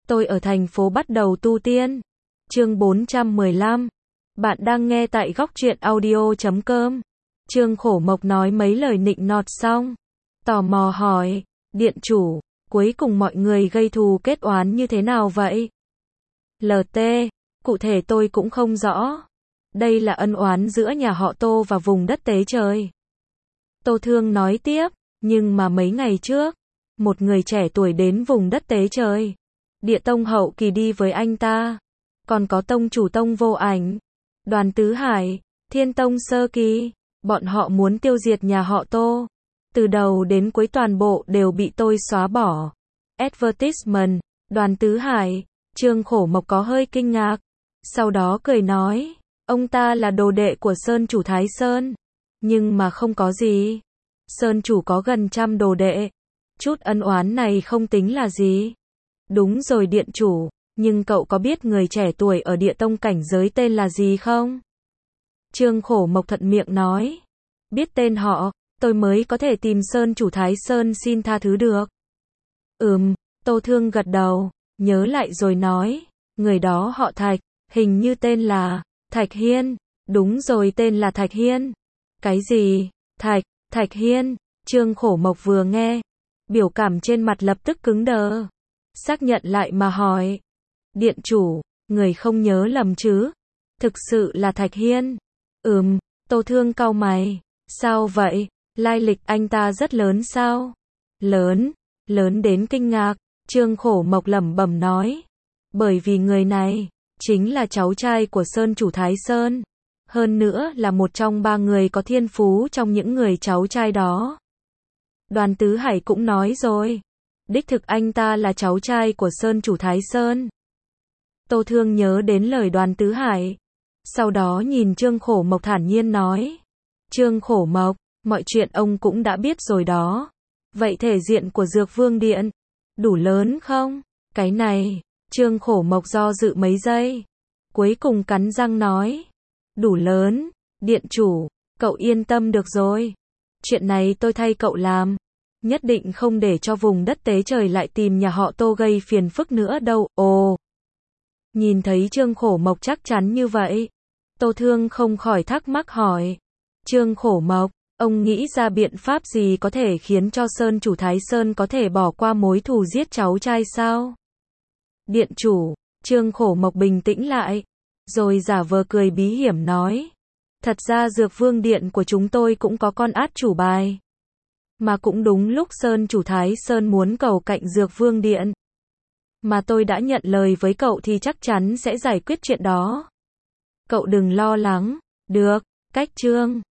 Tôi ở thành phố bắt đầu tu tiên. Chương 415. Bạn đang nghe tại góc truyện audio.com. Trương Khổ Mộc nói mấy lời nịnh nọt xong, tò mò hỏi, điện chủ, cuối cùng mọi người gây thù kết oán như thế nào vậy? LT, cụ thể tôi cũng không rõ. Đây là ân oán giữa nhà họ Tô và vùng đất Tế Trời. Tô Thương nói tiếp, nhưng mà mấy ngày trước, một người trẻ tuổi đến vùng đất Tế Trời. Địa tông hậu kỳ đi với anh ta. Còn có tông chủ Tông Vô Ảnh, Đoàn Tứ Hải, Thiên Tông sơ kỳ. Bọn họ muốn tiêu diệt nhà họ Tô. Từ đầu đến cuối toàn bộ đều bị tôi xóa bỏ. Advertisement, Đoàn Tứ Hải, Trương Khổ Mộc có hơi kinh ngạc. Sau đó cười nói, ông ta là đồ đệ của Sơn chủ Thái Sơn. Nhưng mà không có gì. Sơn chủ có gần 100 đồ đệ. Chút ân oán này không tính là gì. Đúng rồi điện chủ, nhưng cậu có biết người trẻ tuổi ở địa tông cảnh giới tên là gì không? Trương Khổ Mộc thuận miệng nói. Biết tên họ, tôi mới có thể tìm Sơn chủ Thái Sơn xin tha thứ được. Tô Thương gật đầu, nhớ lại rồi nói, người đó họ Thạch, hình như tên là Thạch Hiên. Đúng rồi, tên là Thạch Hiên. Cái gì? Thạch Hiên. Trương Khổ Mộc vừa nghe, biểu cảm trên mặt lập tức cứng đờ. Xác nhận lại mà hỏi, điện chủ, người không nhớ lầm chứ? Thực sự là Thạch Hiên. Tô Thương cau mày. Sao vậy? Lai lịch anh ta rất lớn sao? Lớn đến kinh ngạc. Trương Khổ Mộc lẩm bẩm nói. Bởi vì người này chính là cháu trai của Sơn chủ Thái Sơn. Hơn nữa là một trong 3 người có thiên phú trong những người cháu trai đó. Đoàn Tứ Hải cũng nói rồi. Đích thực anh ta là cháu trai của Sơn chủ Thái Sơn. Tô Thương nhớ đến lời Đoàn Tứ Hải. Sau đó nhìn Trương Khổ Mộc thản nhiên nói. Trương Khổ Mộc, mọi chuyện ông cũng đã biết rồi đó. Vậy thể diện của Dược Vương Điện, đủ lớn không? Cái này, Trương Khổ Mộc do dự mấy giây. Cuối cùng cắn răng nói. Đủ lớn, điện chủ, cậu yên tâm được rồi. Chuyện này tôi thay cậu làm. Nhất định không để cho vùng đất Tế Trời lại tìm nhà họ Tô gây phiền phức nữa đâu. Ồ! Nhìn thấy Trương Khổ Mộc chắc chắn như vậy, Tô Thương không khỏi thắc mắc hỏi. Trương Khổ Mộc, ông nghĩ ra biện pháp gì có thể khiến cho Sơn chủ Thái Sơn có thể bỏ qua mối thù giết cháu trai sao? Điện chủ, Trương Khổ Mộc bình tĩnh lại, rồi giả vờ cười bí hiểm nói. Thật ra Dược Vương Điện của chúng tôi cũng có con át chủ bài. Mà cũng đúng lúc Sơn chủ Thái Sơn muốn cầu cạnh Dược Vương Điện. Mà tôi đã nhận lời với cậu thì chắc chắn sẽ giải quyết chuyện đó. Cậu đừng lo lắng. Được, cách Trương